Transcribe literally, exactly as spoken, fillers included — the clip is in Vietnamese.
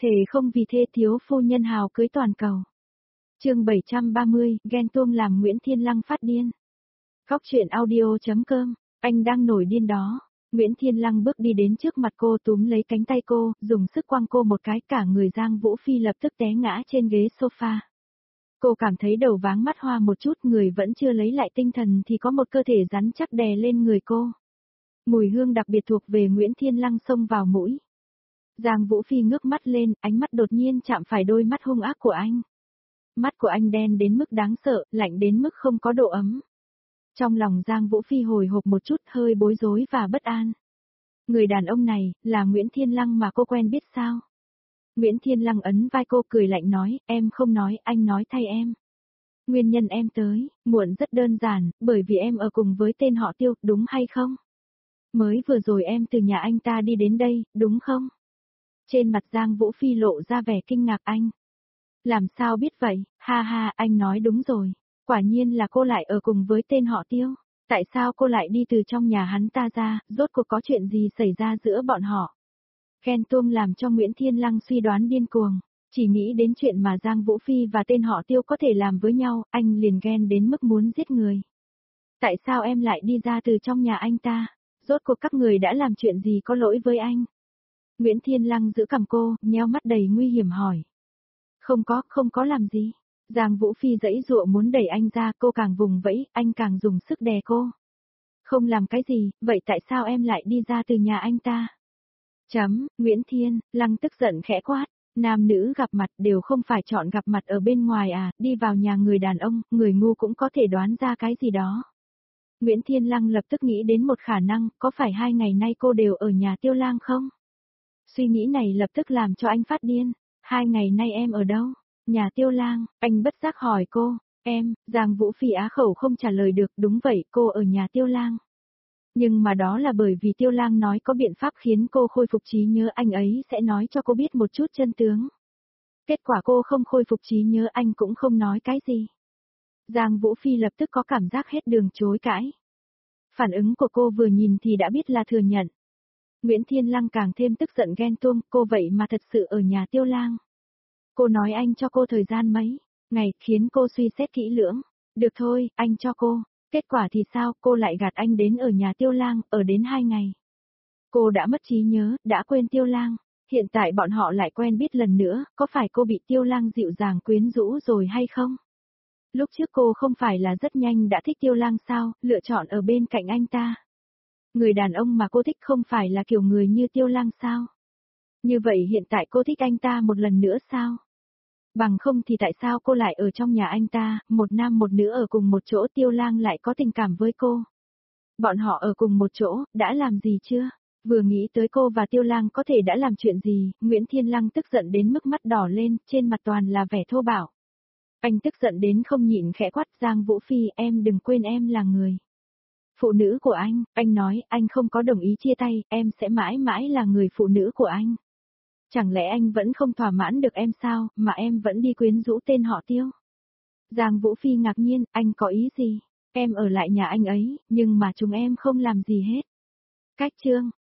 Thề không vì thê thiếu phu nhân hào cưới toàn cầu. Chương bảy trăm ba mươi, ghen tuông làm Nguyễn Thiên Lăng phát điên. Góc truyện audio.com, anh đang nổi điên đó. Nguyễn Thiên Lăng bước đi đến trước mặt cô, túm lấy cánh tay cô, dùng sức quăng cô một cái, cả người Giang Vũ Phi lập tức té ngã trên ghế sofa. Cô cảm thấy đầu váng mắt hoa một chút, người vẫn chưa lấy lại tinh thần thì có một cơ thể rắn chắc đè lên người cô. Mùi hương đặc biệt thuộc về Nguyễn Thiên Lăng xông vào mũi. Giang Vũ Phi ngước mắt lên, ánh mắt đột nhiên chạm phải đôi mắt hung ác của anh. Mắt của anh đen đến mức đáng sợ, lạnh đến mức không có độ ấm. Trong lòng Giang Vũ Phi hồi hộp một chút, hơi bối rối và bất an. Người đàn ông này, là Nguyễn Thiên Lăng mà cô quen biết sao? Nguyễn Thiên Lăng ấn vai cô, cười lạnh nói, em không nói, anh nói thay em. Nguyên nhân em tới, muộn rất đơn giản, bởi vì em ở cùng với tên họ Tiêu, đúng hay không? Mới vừa rồi em từ nhà anh ta đi đến đây, đúng không? Trên mặt Giang Vũ Phi lộ ra vẻ kinh ngạc. Anh. Làm sao biết vậy, ha ha, anh nói đúng rồi. Quả nhiên là cô lại ở cùng với tên họ Tiêu. Tại sao cô lại đi từ trong nhà hắn ta ra, rốt cuộc có chuyện gì xảy ra giữa bọn họ? Ghen tuông làm cho Nguyễn Thiên Lăng suy đoán điên cuồng. Chỉ nghĩ đến chuyện mà Giang Vũ Phi và tên họ Tiêu có thể làm với nhau, anh liền ghen đến mức muốn giết người. Tại sao em lại đi ra từ trong nhà anh ta? Rốt cuộc các người đã làm chuyện gì có lỗi với anh? Nguyễn Thiên Lăng giữ cằm cô, nheo mắt đầy nguy hiểm hỏi. Không có, không có làm gì. Giang Vũ Phi giãy giụa muốn đẩy anh ra, cô càng vùng vẫy, anh càng dùng sức đè cô. Không làm cái gì, vậy tại sao em lại đi ra từ nhà anh ta? Chấm, Nguyễn Thiên Lăng tức giận khẽ quát. Nam nữ gặp mặt đều không phải chọn gặp mặt ở bên ngoài à, đi vào nhà người đàn ông, người ngu cũng có thể đoán ra cái gì đó. Nguyễn Thiên Lăng lập tức nghĩ đến một khả năng, có phải hai ngày nay cô đều ở nhà Tiêu Lang không? Suy nghĩ này lập tức làm cho anh phát điên. Hai ngày nay em ở đâu? Nhà Tiêu Lang, anh bất giác hỏi cô. Em, Giang Vũ Phi á khẩu không trả lời được, đúng vậy, cô ở nhà Tiêu Lang. Nhưng mà đó là bởi vì Tiêu Lang nói có biện pháp khiến cô khôi phục trí nhớ, anh ấy sẽ nói cho cô biết một chút chân tướng. Kết quả cô không khôi phục trí nhớ, anh cũng không nói cái gì. Giang Vũ Phi lập tức có cảm giác hết đường chối cãi. Phản ứng của cô vừa nhìn thì đã biết là thừa nhận. Nguyễn Thiên Lăng càng thêm tức giận ghen tuông, cô vậy mà thật sự ở nhà Tiêu Lang. Cô nói anh cho cô thời gian mấy ngày, khiến cô suy xét kỹ lưỡng. Được thôi, anh cho cô. Kết quả thì sao, cô lại gạt anh đến ở nhà Tiêu Lang, ở đến hai ngày. Cô đã mất trí nhớ, đã quên Tiêu Lang. Hiện tại bọn họ lại quen biết lần nữa, có phải cô bị Tiêu Lang dịu dàng quyến rũ rồi hay không? Lúc trước cô không phải là rất nhanh đã thích Tiêu Lang sao, lựa chọn ở bên cạnh anh ta. Người đàn ông mà cô thích không phải là kiểu người như Tiêu Lang sao? Như vậy hiện tại cô thích anh ta một lần nữa sao? Bằng không thì tại sao cô lại ở trong nhà anh ta, một nam một nữ ở cùng một chỗ, Tiêu Lang lại có tình cảm với cô? Bọn họ ở cùng một chỗ, đã làm gì chưa? Vừa nghĩ tới cô và Tiêu Lang có thể đã làm chuyện gì, Nguyễn Thiên Lăng tức giận đến mức mắt đỏ lên, trên mặt toàn là vẻ thô bạo. Anh tức giận đến không nhịn khẽ quát, Giang Vũ Phi, em đừng quên em là người phụ nữ của anh, anh nói, anh không có đồng ý chia tay, em sẽ mãi mãi là người phụ nữ của anh. Chẳng lẽ anh vẫn không thỏa mãn được em sao, mà em vẫn đi quyến rũ tên họ Tiêu? Giang Vũ Phi ngạc nhiên, anh có ý gì? Em ở lại nhà anh ấy, nhưng mà chúng em không làm gì hết. Cách chương